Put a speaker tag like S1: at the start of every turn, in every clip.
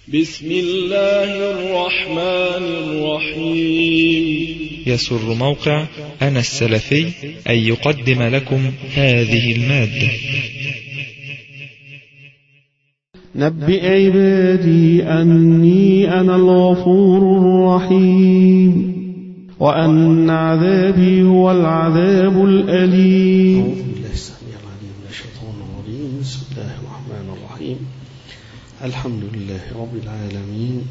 S1: بسم الله الرحمن الرحيم.
S2: يسر موقع أنا السلفي أن يقدم لكم هذه المادة.
S3: نبئ عبادي أني أنا الغفور الرحيم وأن عذابي هو العذاب الأليم.
S4: أعوذ بالله السميع العليم من الشيطان الرجيم. بسم الله الرحمن الرحيم. الحمد لله رب العالمين،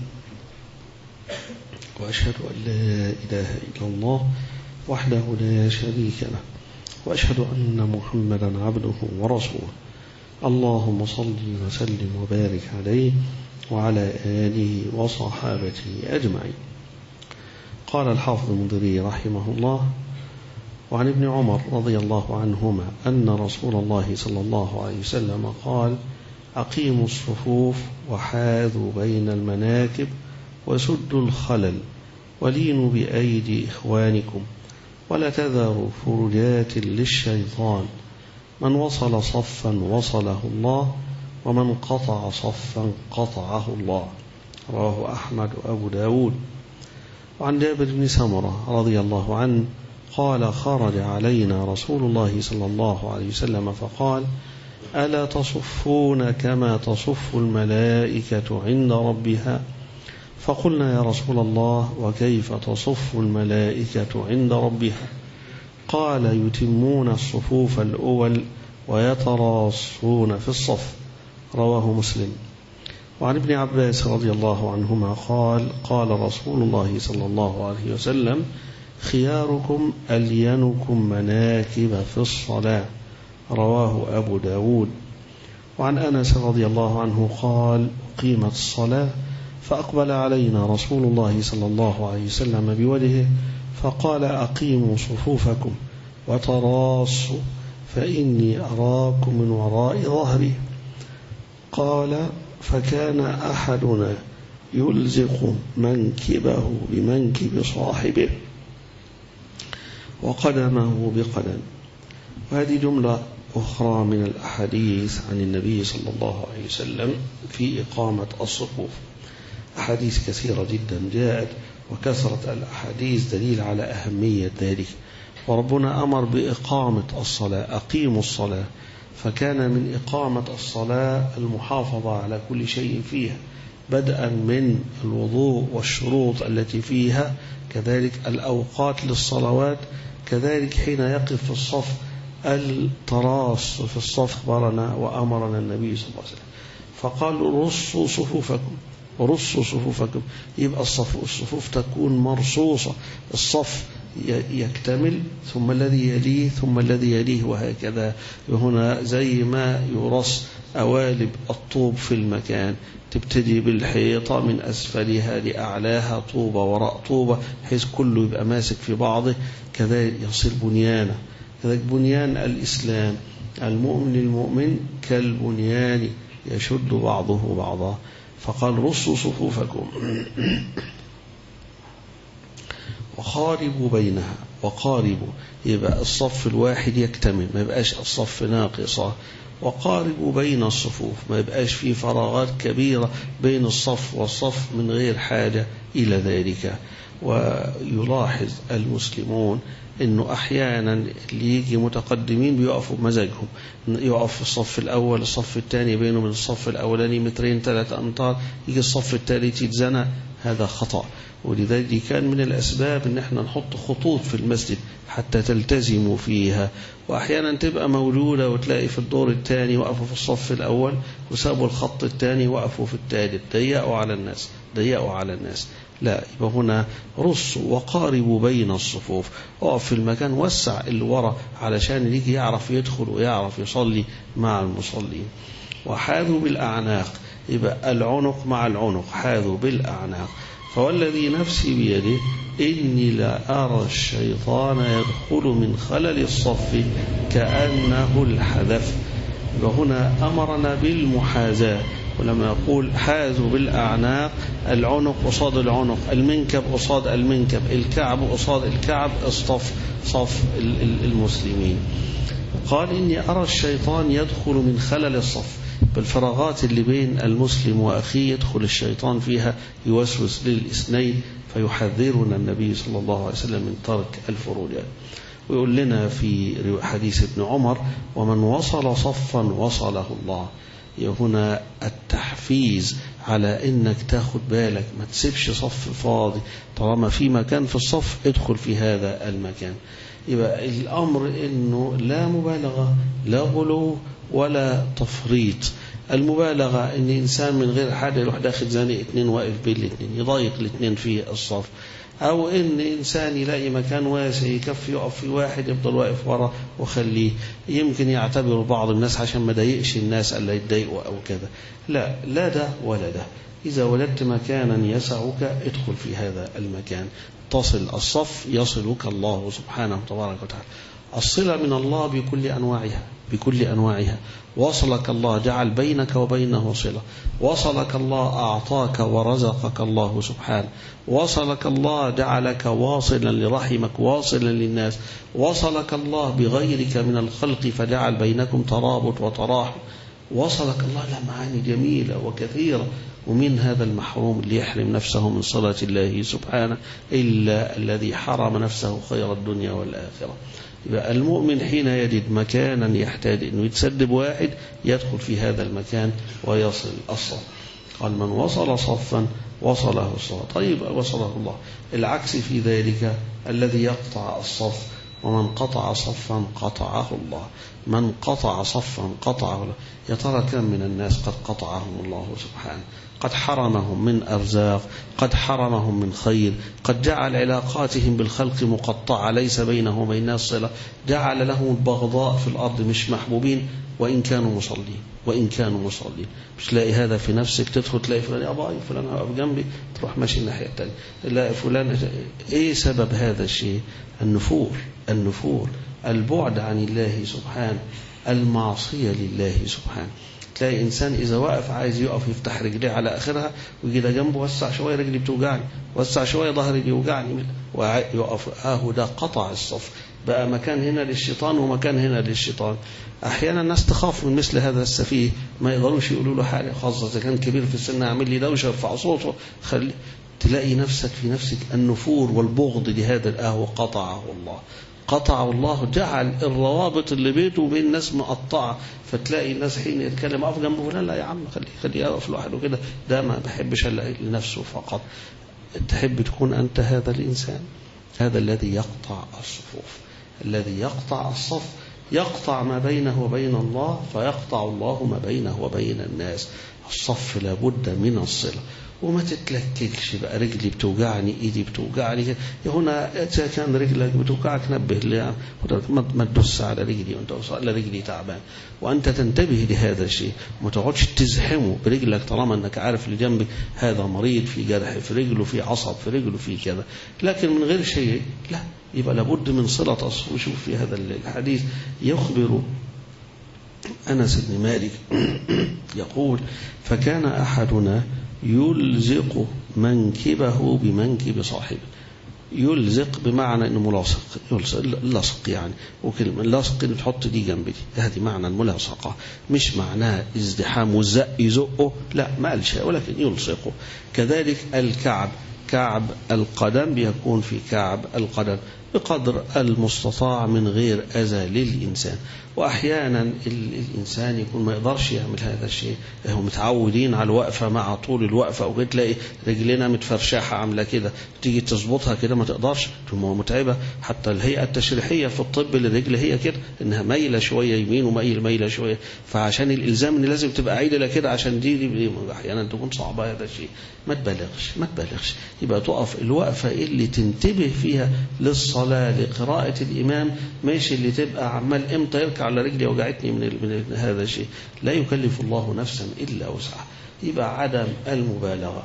S4: وأشهد أن لا إله إلا الله وحده لا شريك له، وأشهد أن محمدا عبده ورسوله. اللهم صل وسلم وبارك عليه وعلى آله وصحابته أجمعين. قال الحافظ المنذري رحمه الله: وعن ابن عمر رضي الله عنهما أن رسول الله صلى الله عليه وسلم قال: أقيموا الصفوف وحاذوا بين المناكب وسدوا الخلل ولينوا بأيدي إخوانكم ولا تذروا فرجات للشيطان. من وصل صفا وصله الله، ومن قطع صفا قطعه الله. رواه أحمد وأبو داود. وعن جابر بن سمرة رضي الله عنه قال: خرج علينا رسول الله صلى الله عليه وسلم فقال: ألا تصفون كما تصف الملائكة عند ربها؟ فقلنا: يا رسول الله، وكيف تصف الملائكة عند ربها؟ قال: يتمون الصفوف الأول ويتراصون في الصف. رواه مسلم. وعن ابن عباس رضي الله عنهما قال: قال رسول الله صلى الله عليه وسلم: خياركم ألينكم مناكب في الصلاة. رواه أبو داود. وعن أنس رضي الله عنه قال: قيمت الصلاة فأقبل علينا رسول الله صلى الله عليه وسلم بوجهه فقال: أقيموا صفوفكم وتراصوا فإني أراكم من وراء ظهري. قال: فكان أحدنا يلزق منكبه بمنكب صاحبه وقدمه بقدم. وهذه جملة أخرى من الأحاديث عن النبي صلى الله عليه وسلم في إقامة الصفوف. أحاديث كثيرة جدا جاءت، وكثرة الأحاديث دليل على أهمية ذلك. وربنا أمر بإقامة الصلاة: أقيموا الصلاة. فكان من إقامة الصلاة المحافظة على كل شيء فيها، بدءا من الوضوء والشروط التي فيها، كذلك الأوقات للصلوات، كذلك حين يقف في الصف التراص في الصف. أخبرنا وأمرنا النبي صلى الله عليه وسلم فقال: رصوا صفوفكم، رصوا صفوفكم. يبقى الصفوف تكون مرصوصة، الصف يكتمل ثم الذي يليه ثم الذي يليه، وهكذا. هنا زي ما يرص أوالب الطوب في المكان، تبتدي بالحيطة من أسفلها لأعلاها طوبة وراء طوبة، بحيث كله يبقى ماسك في بعضه، كذلك يصير بنيانا. كذلك بنيان الإسلام، المؤمن المؤمن كالبنيان يشد بعضه بعضا. فقال: رصوا صفوفكم وقاربوا بينها. وقاربوا يبقى الصف الواحد يكتمل، ما يبقاش الصف ناقصة. وقاربوا بين الصفوف، ما يبقاش في فراغات كبيرة بين الصف والصف من غير حاجة إلى ذلك. ويلاحظ المسلمون إنه أحيانا اللي يجي متقدمين بيقفوا بمزاجهم، يقف في الصف الأول، الصف الثاني بينه من الصف الأولاني 2-3 أمتار، يجي الصف الثالث يتزنى. هذا خطأ. ولذلك كان من الأسباب إن احنا نحط خطوط في المسجد حتى تلتزموا فيها. وأحيانا تبقى موجودة وتلاقي في الدور الثاني وقفوا في الصف الأول وسابوا الخط الثاني وقفوا في الثالث، ضيقوا على الناس. لا، يبقى هنا رصوا وقاربوا بين الصفوف. اقف في المكان، وسع اللي ورا علشان اللي يجي يعرف يدخل ويعرف يصلي مع المصلين. وحاذوا بالأعناق، يبقى العنق مع العنق، حاذوا بالأعناق. فوالذي نفسي بيده إني لا أرى الشيطان يدخل من خلل الصف كأنه الحذف. وهنا أمرنا بالمحاذاة. ولما يقول حاذوا بالأعناق، العنق قصاد العنق، المنكب قصاد المنكب، الكعب قصاد الكعب، اصطف صف المسلمين. قال: إني أرى الشيطان يدخل من خلل الصف. بالفراغات اللي بين المسلم وأخيه يدخل الشيطان فيها يوسوس للاثنين، فيحذرنا النبي صلى الله عليه وسلم من ترك الفروجات. ويقول لنا في حديث ابن عمر: ومن وصل صفا وصله الله. هنا التحفيز على انك تاخد بالك، ما تسيبش صف فاضي، طالما في مكان في الصف ادخل في هذا المكان. يبقى الامر انه لا مبالغة، لا غلو ولا تفريط. المبالغة ان انسان من غير حاجة يروح داخل زانق اتنين واقف بين الاتنين يضايق الاتنين في الصف، أو إن إنسان يلاقي مكان واسع يكفي يقف في واحد يفضل واقف ورا وخليه، يمكن يعتبر بعض الناس عشان ما ضايقش الناس ألا يتضايقوا أو كذا. لا ده ولا ده. إذا وجدت مكانا يسعك ادخل في هذا المكان، تصل الصف يصلك الله سبحانه وتبارك وتعالى. الصلة من الله بكل أنواعها. وصلك الله، جعل بينك وبينه صلة. وصلك الله، أعطاك ورزقك الله سبحانه. وصلك الله، جعلك واصلا لرحمك، واصلا للناس. وصلك الله بغيرك من الخلق فجعل بينكم ترابط وتراحم. وصلك الله له معاني جميلة وكثيرة. ومن هذا المحروم اللي يحرم نفسه من صلاة الله سبحانه إلا الذي حرم نفسه خير الدنيا والآخرة. يبقى المؤمن حين يجد مكانا يحتاج أنه يتسدب واحد يدخل في هذا المكان ويصل الصف. قال: من وصل صفا وصله الصلاة. طيب وصله الله. العكس في ذلك الذي يقطع الصف، ومن قطع صفا قطعه الله. من قطع صفا قطعه الله. يا ترى كم من الناس قد قطعهم الله سبحانه، قد حرمهم من أرزاق، قد حرمهم من خير، قد جعل علاقاتهم بالخلق مقطعة ليس بينه وبين الناس صلة، جعل لهم البغضاء في الأرض، مش محبوبين وإن كانوا مصلين. مش تلاقي هذا في نفسك، تدخل تلاقي فلان يا باي فلان واقف جنبي، تروح ماشي الناحية التانية، لا فلان. إيه سبب هذا الشيء؟ النفور، البعد عن الله سبحانه، المعصية لله سبحانه. تلاقي إنسان إذا وقف عايز يقف يفتح رجليه على آخرها ويجي ده جنبه: وسع شوية رجلي بتوجعني، وسع شوية ظهري بيوجعني، ويقف. ده قطع الصف، بقى مكان هنا للشيطان ومكان هنا للشيطان. أحيانا الناس تخاف من مثل هذا السفيه، ما يقدروش يقولوا له حاجة، خاصة إذا كان كبير في السن يعمل لي دوشة يرفع صوته، تلاقي نفسك في نفسك النفور والبغض لهذا قطعه الله، جعل الروابط اللي بينه وبين الناس مقطعة. فتلاقي الناس حين يتكلم أقف جنبه: لا يا عم خليه يقف لوحده كده، ده ما بحبش الا لنفسه فقط. تحب تكون أنت هذا الإنسان، هذا الذي يقطع الصفوف، الذي يقطع الصف، يقطع ما بينه وبين الله، فيقطع الله ما بينه وبين الناس. الصف لابد من الصلة. وما تتلككش بقى: رجلي بتوجعني، ايدي بتوجعني. هنا اذا كان رجلك بتوجعك نبه، ما تدوس على رجلي وانت وصل رجلي تعبان، وانت تنتبه لهذا الشيء. ما تقعدش تزحمه برجلك طالما انك عارف اللي جنبك هذا مريض، في جرح في رجله، في عصب في رجله، في كذا، لكن من غير شيء لا. يبقى لابد من صلة الصف. وشوف في هذا الحديث يخبر أنس بن مالك يقول: فكان أحدنا يلزق منكبه بمنكب صاحبه. يلزق بمعنى انه ملاصق، لصق يعني. وكلمة لصق اللي تحط دي جنب دي، هذه معنى الملاصقة، مش معناه ازدحام والزق يزقه، لا ما قالش، ولكن يلصقه. كذلك الكعب، كعب القدم بيكون في كعب القدم بقدر المستطاع من غير أذى للإنسان. وأحيانا الإنسان يكون ما يقدرش يعمل هذا الشيء، هم متعودين على الوقفة مع طول الوقفة، وتلاقي رجلنا متفرشحة عاملة كده، تيجي تظبطها كده ما تقدرش، متعبة. حتى الهيئة التشريحية في الطب للرجل هي كده، إنها ميلة شوية يمين وميلة شوية، فعشان الإلزام إن لازم تبقى عيدلة كده، عشان دي أحيانا تكون صعبة هذا الشيء. ما تبالغش. يبقى تقف الوقفة اللي تنتبه فيها للصلاة، لقراءة الإمام، ماشي اللي تبقى عمال إمتى يركع على رجلي وجعتني من هذا الشيء. لا يكلف الله نفسا إلا وسعها. يبقى عدم المبالغة.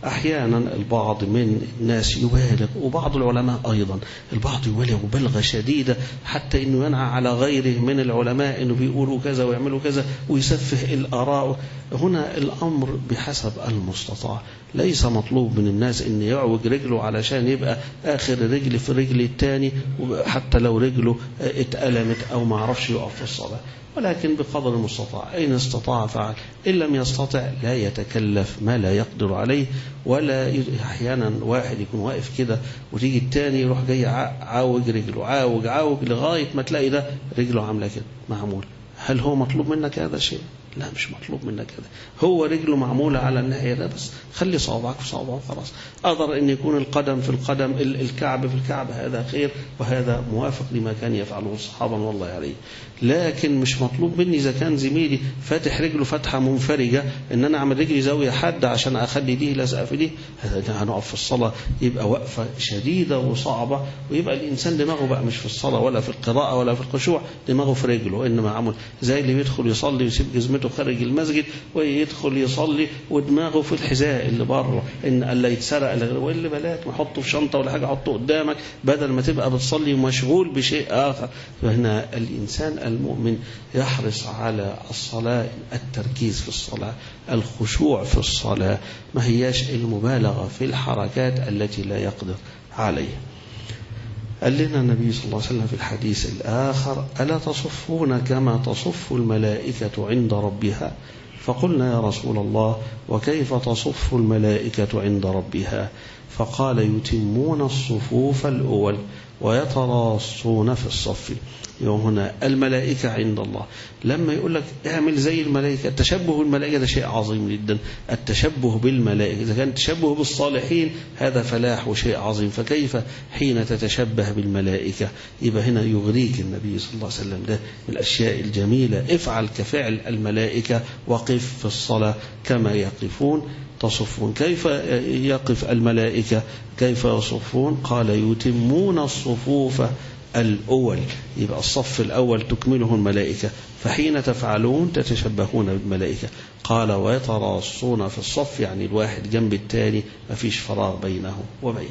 S4: أحيانا البعض من الناس يبالغ، وبعض العلماء أيضا البعض يبالغ مبالغة شديدة حتى أنه ينعى على غيره من العلماء أنه بيقولوا كذا ويعملوا كذا ويسفه الآراء. هنا الأمر بحسب المستطاع، ليس مطلوب من الناس أن يعوج رجله علشان يبقى آخر رجل في رجل التاني، حتى لو رجله اتألمت أو ما عرفش يقف في الصلاة، ولكن بقدر المستطاع. أين استطاع فعل، إن لم يستطع لا يتكلف ما لا يقدر عليه. ولا أحيانا واحد يكون واقف كده وتيجي التاني يروح جاي عاوج رجله، عاوج لغاية ما تلاقي ده رجله عاملة كده معمول. هل هو مطلوب منك هذا شيء؟ لا، مش مطلوب منك هذا. هو رجله معمولة على الناحية ده بس، خلي صوابعك في صوابعه خلاص. أقدر أن يكون القدم في القدم، الكعب في الكعب، هذا خير وهذا موافق لما كان يفعله الصحابة والله عليه. لكن مش مطلوب مني إذا كان زميلي فاتح رجله فتحة منفرجة أن أنا أعمل رجلي زاوية حادة عشان أخلي دي لازقة في دي. هنقف في الصلاة يبقى وقفة شديدة وصعبة، ويبقى الإنسان دماغه بقى مش في الصلاة ولا في القراءة ولا في الخشوع، دماغه في رجله. إنما عمل زي اللي بيدخل يصلي ويسيب جزمته خارج المسجد ويدخل يصلي ودماغه في الحذاء اللي بره، إن ألا يتسرق واللي بلاك ما حطه في شنطة ولا حاجة، حطه قدامك بدل ما تبقى بتصلي ومشغول بشيء آخر. فهنا الإنسان المؤمن يحرص على الصلاة، التركيز في الصلاة، الخشوع في الصلاة، ما هياش المبالغة في الحركات التي لا يقدر عليها. قال لنا النبي صلى الله عليه وسلم في الحديث الآخر: ألا تصفون كما تصف الملائكة عند ربها؟ فقلنا: يا رسول الله، وكيف تصف الملائكة عند ربها؟ فقال: يتمون الصفوف الأول ويتراصون في الصف. هنا الملائكة عند الله، لما يقول لك اعمل زي الملائكة، التشبه بالملائكة ده شيء عظيم جدا. التشبه بالملائكة، إذا كان التشبه بالصالحين هذا فلاح وشيء عظيم، فكيف حين تتشبه بالملائكة؟ يبقى هنا يغريك النبي صلى الله عليه وسلم ده من الأشياء الجميلة. افعل كفعل الملائكة، وقف في الصلاة كما يقفون تصفون. كيف يقف الملائكة؟ كيف يصفون؟ قال: يتمون الصفوف الأول. يبقى الصف الأول تكمله الملائكة، فحين تفعلون تتشبهون بالملائكة. قال: ويتراصون في الصف، يعني الواحد جنب الثاني، ما فيش فراغ بينه وبين.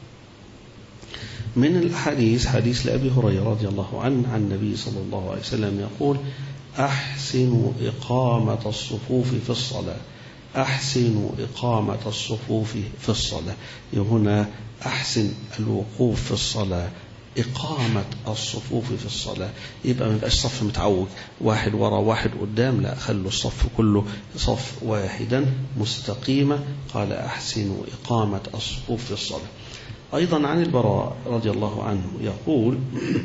S4: من الحديث حديث لأبي هريرة رضي الله عنه عن النبي صلى الله عليه وسلم يقول: أحسنوا إقامة الصفوف في الصلاة. أحسنوا إقامة الصفوف في الصلاة. هنا أحسن الوقوف في الصلاة، إقامة الصفوف في الصلاة. يبقى ما يبقاش صف متعوج، واحد ورا واحد قدام، لا، خلوا الصف كله صف واحدا مستقيمة. قال: أحسنوا إقامة الصفوف في الصلاة. أيضا عن البراء رضي الله عنه يقول: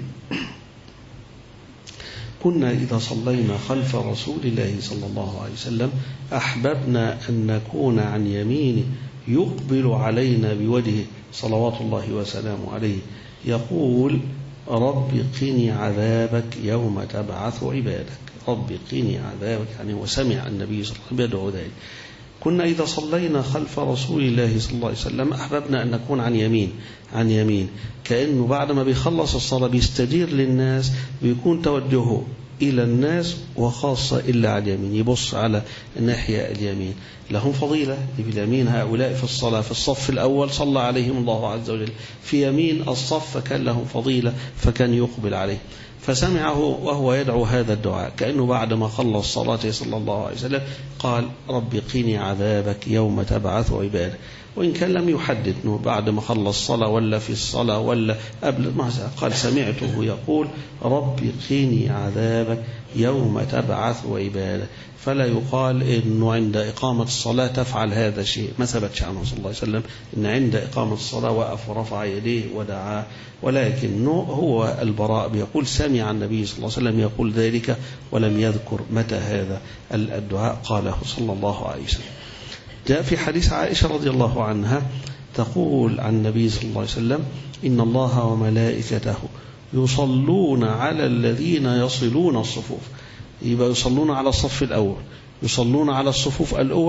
S4: كنا إذا صلينا خلف رسول الله صلى الله عليه وسلم أحببنا أن نكون عن يمينه يقبل علينا بوجهه صلوات الله وسلامه عليه، يقول: رب قني عذابك يوم تبعث عبادك. رب قني عذابك، يعني وسمع النبي صلى الله عليه وسلم يدعو ذلك. كنا إذا صلينا خلف رسول الله صلى الله عليه وسلم أحببنا أن نكون عن يمين، كأنه بعد ما بيخلص الصلاة بيستدير للناس، بيكون توجهه إلى الناس وخاصة إلا على اليمين، يبص على الناحية اليمين. لهم فضيلة باليمين هؤلاء في الصلاة. في الصف الأول صلى عليهم الله عز وجل، في يمين الصف فكان لهم فضيلة، فكان يقبل عليه. فسمعه وهو يدعو هذا الدعاء، كأنه بعد ما خلص صلاته صلى الله عليه وسلم قال: رب قني عذابك يوم تبعث عبادك. وإن كان لم يحدد بعد ما خلص صلاة ولا في الصلاة ولا قبل ما قال، سمعته يقول: رب قني عذابك يوم تبعث عبادك. فلا يقال إنه عند إقامة الصلاة تفعل هذا الشيء، ما ثبتش عنه صلى الله عليه وسلم إن عند إقامة الصلاة وقف ورفع يديه ودعا، ولكن هو البراء بيقول: سمع النبي صلى الله عليه وسلم يقول ذلك، ولم يذكر متى هذا الدعاء قاله صلى الله عليه وسلم. جاء في حديث عائشة رضي الله عنها تقول عن النبي صلى الله عليه وسلم: إن الله وملائكته يصلون على الذين يصلون الصفوف. يبقى يصلون على الصف الأول، يصلون على الصفوف الأول،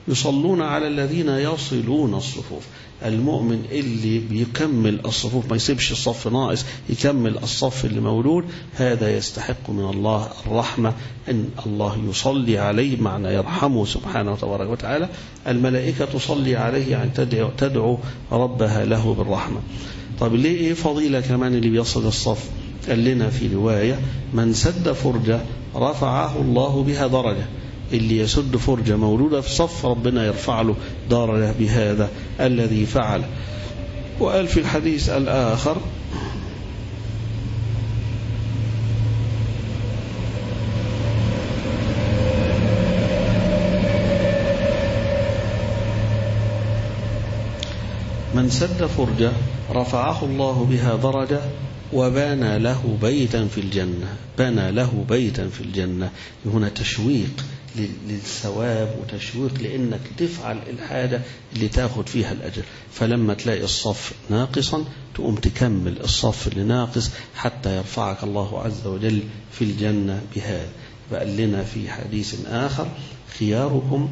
S4: يصلون على الذين يصلون الصفوف. المؤمن اللي بيكمل الصفوف، ما يسيبش الصف ناقص، يكمل الصف اللي مولود، هذا يستحق من الله الرحمة، أن الله يصلي عليه، معنى يرحمه سبحانه وتبارك وتعالى. الملائكة تصلي عليه، يعني تدعو ربها له بالرحمة. طب ليه إيه فضيلة كمان اللي بيصل الصف؟ قال لنا في رواية: من سد فرجة رفعه الله بها درجة. اللي يسد فرجة مولودة في صف ربنا يرفع له درجة بهذا الذي فعل. وقال في الحديث الآخر: من سد فرجة رفعه الله بها درجة وبنى له بيتا في الجنة. بنى له بيتا في الجنة. هنا تشويق للثواب وتشويق لأنك تفعل الحاجة اللي تاخد فيها الأجر. فلما تلاقي الصف ناقصا تقوم تكمل الصف اللي ناقص حتى يرفعك الله عز وجل في الجنة بهذا. فقال لنا في حديث آخر: خياركم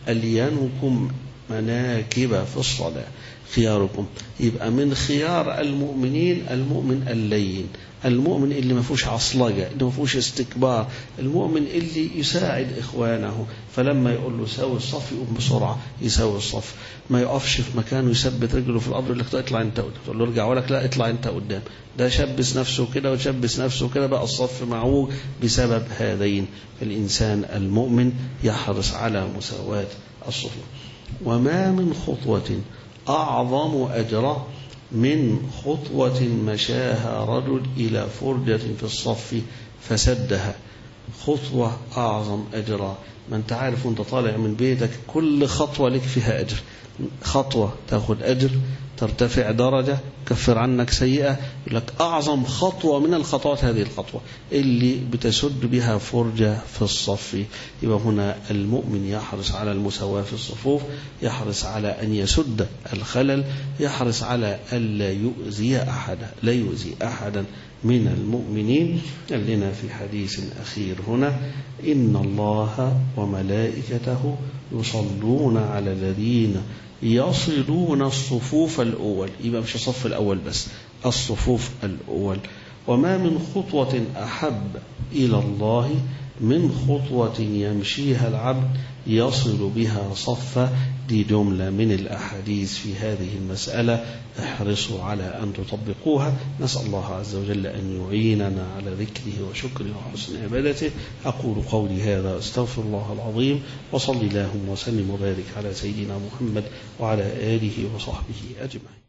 S4: ألينكم مناكب في الصلاة. خياركم، يبقى من خيار المؤمنين المؤمن اللين، المؤمن اللي ما فيهوش عصلجة، اللي ما فيهوش استكبار، المؤمن اللي يساعد إخوانه. فلما يقول له ساوي الصف يقوم بسرعة يساوي الصف، ما يقفش في مكانه يثبت رجله في الأرض يقول لك اطلع أنت قدام، تقول له ارجع، ولك لا اطلع أنت قدام. ده شبس نفسه كده وشبس نفسه كده، بقى الصف معوج بسبب هذين. الإنسان المؤمن يحرص على مساواة الصفوف. وما من خطوة أعظم أجرا من خطوة مشاها رجل إلى فرجة في الصف فسدها. خطوة أعظم أجرا. ما أنت عارف وأنت طالع من بيتك كل خطوة لك فيها أجر. خطوة تأخذ أجر، ترتفع درجة، كفر عنك سيئة. يقول لك أعظم خطوة من الخطوات هذه الخطوة اللي بتسد بها فرجة في الصف. يبقى هنا المؤمن يحرص على المساواة في الصفوف، يحرص على أن يسد الخلل، يحرص على ألا يؤذي أحدا، لا يؤذي أحدا من المؤمنين. قال لنا في حديث أخير هنا: إن الله وملائكته يصلون على الذين يصلون الصفوف الأول. يبقى مش الصف الأول بس، الصفوف الأول. وما من خطوة أحب إلى الله من خطوة يمشيها العبد يصل بها صفا. دي جملة من الأحاديث في هذه المسألة، احرصوا على أن تطبقوها. نسأل الله عز وجل أن يعيننا على ذكره وشكره وحسن عبادته. أقول قولي هذا، استغفر الله العظيم، وصلي اللهم وسلم وبارك على سيدنا محمد وعلى آله وصحبه أجمعين.